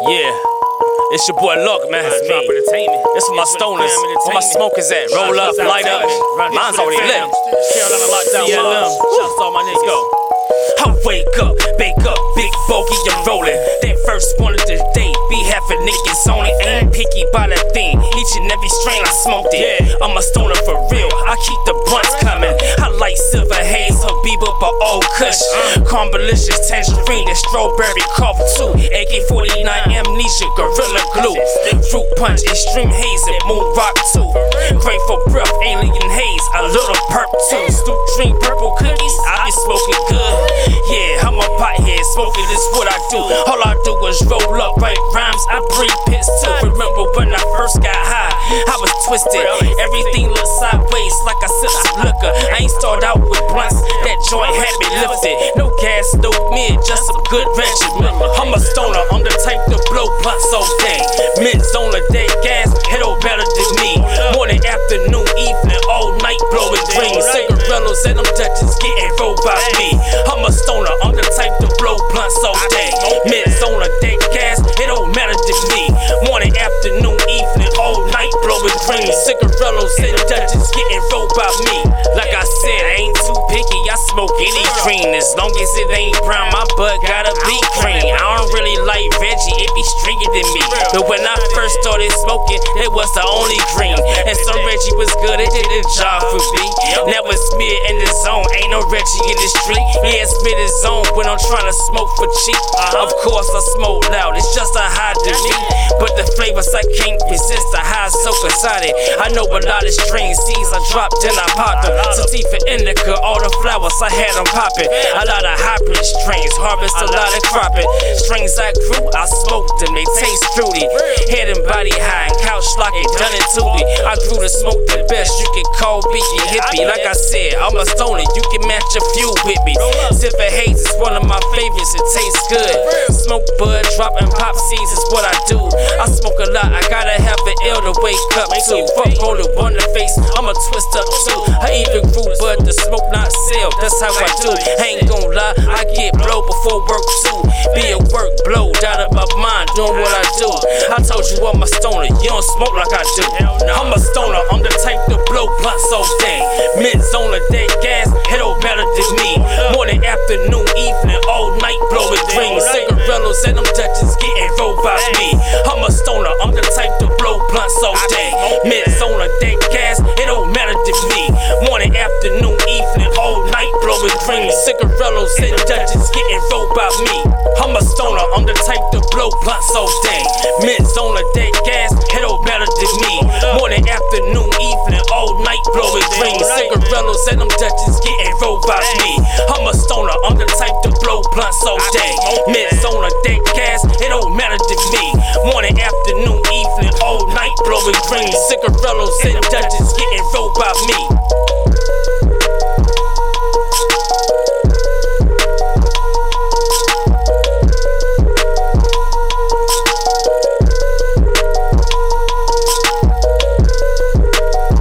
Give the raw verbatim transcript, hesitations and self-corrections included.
Yeah, it's your boy Luck, man. It's me. It's for my stoners. Where my smokers at? Roll up, light up. Mine's already lit. C L M. Shouts to all my niggas. Go. I wake up, bake up, big bogey, you're rolling. That first one of the day, be half a niggas only. Ain't picky by that thing. Each and every strain I smoked it. I'm a stoner for real. I keep the blunts coming. I like silver haze, Habiba, but all kush. Carmelicious, tangerine, and strawberry cough too. A K forty-nine amnesia, gorilla glue. Fruit punch, extreme haze, and moon rock too. Grateful breath, alien haze, a little perp too. Stoop drink purple cookies, I be smoking good. Yeah, I'm a pothead, smoking is what I do. All I do is roll up, write rhymes, I breathe pits too. Remember when I first got high, I was twisted. Everything looked sideways like I sipped some liquor. I ain't started out with blunts, that joint had me lifted. No gas, no mid, just some good regimen. I'm a stoner, I'm the type to blow blunts all day. Mints on the day, gas, it all better than me. Morning, afternoon, evening, all night blowing green. Cigarillos and them Dutchess getting rolled by me. I'm a stoner, I'm the type to blow blunts all day. Mints on the day, gas, it don't matter to me. Morning, afternoon, evening, all night blowing green. Cigarillos and Dutchess getting rolled by me. Like I said, I ain't too picky, I smoke any green. As long as it ain't brown, my bud gotta be green. I don't really like Reggie, it be stringy than me. But when I first started smoking, it was the only green. And some Reggie was good, it did the job for me. Now it's me in the zone, ain't no Reggie in the street. Yeah, it's me in the zone when I'm trying to smoke for cheap. Of course I smoke loud, it's just a high to me. But the flavors I can't resist, the high so excited. I know a lot of strange seeds I dropped and I popped them. Sativa, indica, all the flowers I had them popping. A lot of hybrid strains, harvest a lot of cropping. Strains I grew, I smoked them, they taste fruity. Head and body high, and couch locking, done it to me. I grew to smoke the best, you can call me a hippie. Like I said, I'm a stoner, you can match a few with me. Silver haze is one of my favorites, it tastes good. Smoke bud, dropping pop seeds is what I do. I smoke a lot, I gotta have an L to wake up to. Fuck rolling on the face, I'ma twist up too. I even grew bud to smoke, not sell, that's how I do. I ain't gon' lie, I get blow before work too. Be a work blow, out of my mind, doing what I do. I told you I'm a stoner, you don't smoke like I do. I'm a stoner, I'm the type to blow blunts all day. Mints on the day, gas, it don't matter than me. Morning, afternoon, evening, all night blowing green. Cigarillos and them Dutchess getting rolled by me. I'm a stoner, I'm the type to blow blunts all day. Mints on the day, gas, it don't matter to me. Morning, afternoon, evening, all night blowing green. Cigarillos and Dutchess getting rolled by me. I'm a stoner, I'm the type to blow blunts all day. Mints on the day, gas, it don't matter to me. Morning, afternoon, evening, all night blowing green. Cigarillos and them Dutchess getting rolled by me. I'm a stoner, I'm the type to blow blunts all day. Mints on the day, gas, it don't matter to me. Morning, afternoon, evening, all night blowing green. Cigarillos and Dutchess getting rolled by me.